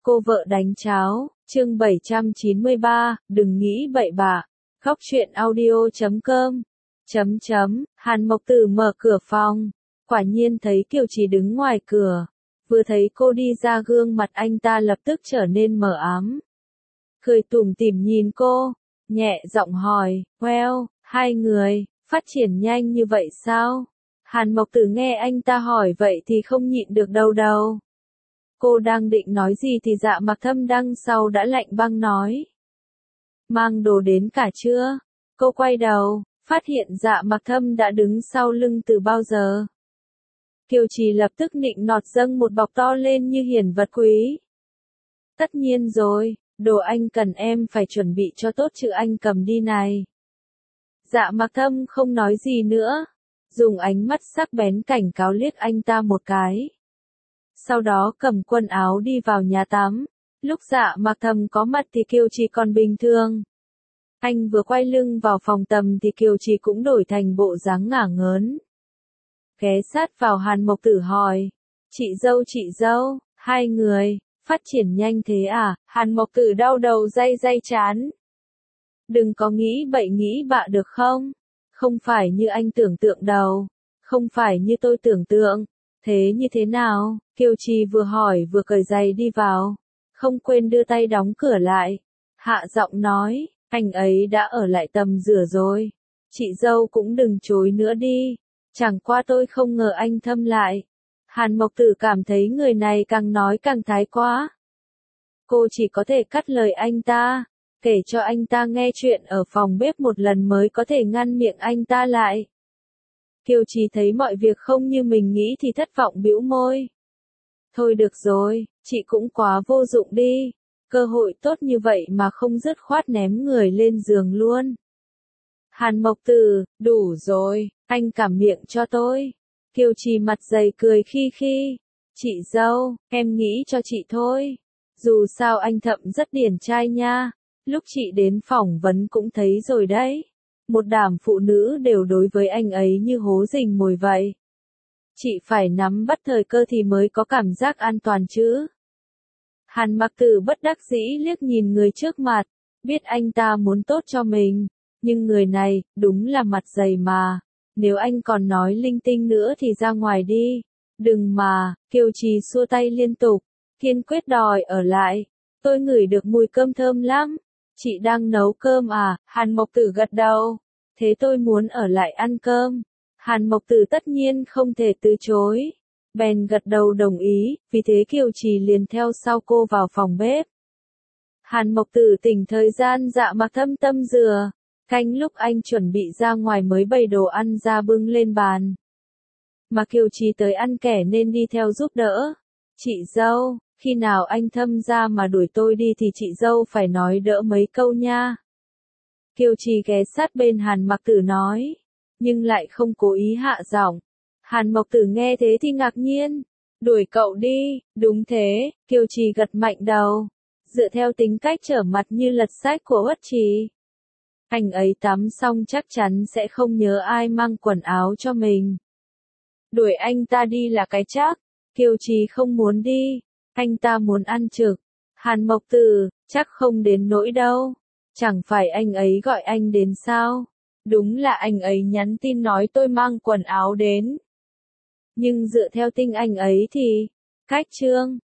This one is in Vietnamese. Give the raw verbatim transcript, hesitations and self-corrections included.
Cô vợ đánh cháo, chương bảy trăm chín mươi ba, đừng nghĩ bậy bạ. Góc truyện audio chấm com. Chấm chấm, Hàn Mộc Tử mở cửa phòng. Quả nhiên thấy Kiều Trì đứng ngoài cửa. Vừa thấy cô đi ra gương mặt anh ta lập tức trở nên mờ ám. Cười tủm tỉm nhìn cô, nhẹ giọng hỏi, well, hai người, phát triển nhanh như vậy sao? Hàn Mộc Tử nghe anh ta hỏi vậy thì không nhịn được đâu đâu. Cô đang định nói gì thì Dạ Mặc Thâm đằng sau đã lạnh băng nói. Mang đồ đến cả chưa? Cô quay đầu, phát hiện Dạ Mặc Thâm đã đứng sau lưng từ bao giờ. Kiều Trì lập tức nịnh nọt dâng một bọc to lên như hiển vật quý. Tất nhiên rồi, đồ anh cần em phải chuẩn bị cho tốt chứ anh cầm đi này. Dạ Mặc Thâm không nói gì nữa, dùng ánh mắt sắc bén cảnh cáo liếc anh ta một cái. Sau đó cầm quần áo đi vào nhà tắm. Lúc Dạ Mặc Thâm có mặt thì Kiều Trì còn bình thường. Anh vừa quay lưng vào phòng tắm thì Kiều Trì cũng đổi thành bộ dáng ngả ngớn. Ghé sát vào Hàn Mộc Tử hỏi. Chị dâu chị dâu, hai người, phát triển nhanh thế à? Hàn Mộc Tử đau đầu day day chán. Đừng có nghĩ bậy nghĩ bạ được không? Không phải như anh tưởng tượng đâu. Không phải như tôi tưởng tượng. Thế như thế nào? Kiều Trì vừa hỏi vừa cởi giày đi vào. Không quên đưa tay đóng cửa lại. Hạ giọng nói, anh ấy đã ở lại tầm rửa rồi. Chị dâu cũng đừng chối nữa đi. Chẳng qua tôi không ngờ anh Thâm lại. Hàn Mộc Tử cảm thấy người này càng nói càng thái quá. Cô chỉ có thể cắt lời anh ta, kể cho anh ta nghe chuyện ở phòng bếp một lần mới có thể ngăn miệng anh ta lại. Kiều Trì thấy mọi việc không như mình nghĩ thì thất vọng bĩu môi. Thôi được rồi, chị cũng quá vô dụng đi. Cơ hội tốt như vậy mà không dứt khoát ném người lên giường luôn. Hàn Mộc Tử, đủ rồi, anh cảm miệng cho tôi. Kiều Trì mặt dày cười khi khi. Chị dâu, em nghĩ cho chị thôi. Dù sao anh Thậm rất điển trai nha. Lúc chị đến phỏng vấn cũng thấy rồi đấy. Một đám phụ nữ đều đối với anh ấy như hố rình mồi vậy. Chị phải nắm bắt thời cơ thì mới có cảm giác an toàn chứ. Hàn Mặc Tử bất đắc dĩ liếc nhìn người trước mặt, biết anh ta muốn tốt cho mình, nhưng người này, đúng là mặt dày mà. Nếu anh còn nói linh tinh nữa thì ra ngoài đi. Đừng mà, Kiều Trì xua tay liên tục, kiên quyết đòi ở lại. Tôi ngửi được mùi cơm thơm lắm. Chị đang nấu cơm à? Hàn Mộc Tử gật đầu. Thế tôi muốn ở lại ăn cơm. Hàn Mộc Tử tất nhiên không thể từ chối. Bèn gật đầu đồng ý, vì thế Kiều Trì liền theo sau cô vào phòng bếp. Hàn Mộc Tử tỉnh thời gian Dạ Mặc Thâm tâm dừa. Canh lúc anh chuẩn bị ra ngoài mới bày đồ ăn ra bưng lên bàn. Mà Kiều Trì tới ăn kẻ nên đi theo giúp đỡ. Chị dâu, khi nào anh Thâm ra mà đuổi tôi đi thì chị dâu phải nói đỡ mấy câu nha. Kiều Trì ghé sát bên Hàn Mặc Tử nói, nhưng lại không cố ý hạ giọng. Hàn Mộc Tử nghe thế thì ngạc nhiên. Đuổi cậu đi, đúng thế, Kiều Trì gật mạnh đầu. Dựa theo tính cách trở mặt như lật sách của Uất Trì. Anh ấy tắm xong chắc chắn sẽ không nhớ ai mang quần áo cho mình. Đuổi anh ta đi là cái chắc. Kiều Trì không muốn đi. Anh ta muốn ăn trực. Hàn Mộc Tử, chắc không đến nỗi đâu. Chẳng phải anh ấy gọi anh đến sao? Đúng là anh ấy nhắn tin nói tôi mang quần áo đến. Nhưng dựa theo tin anh ấy thì, cách trương,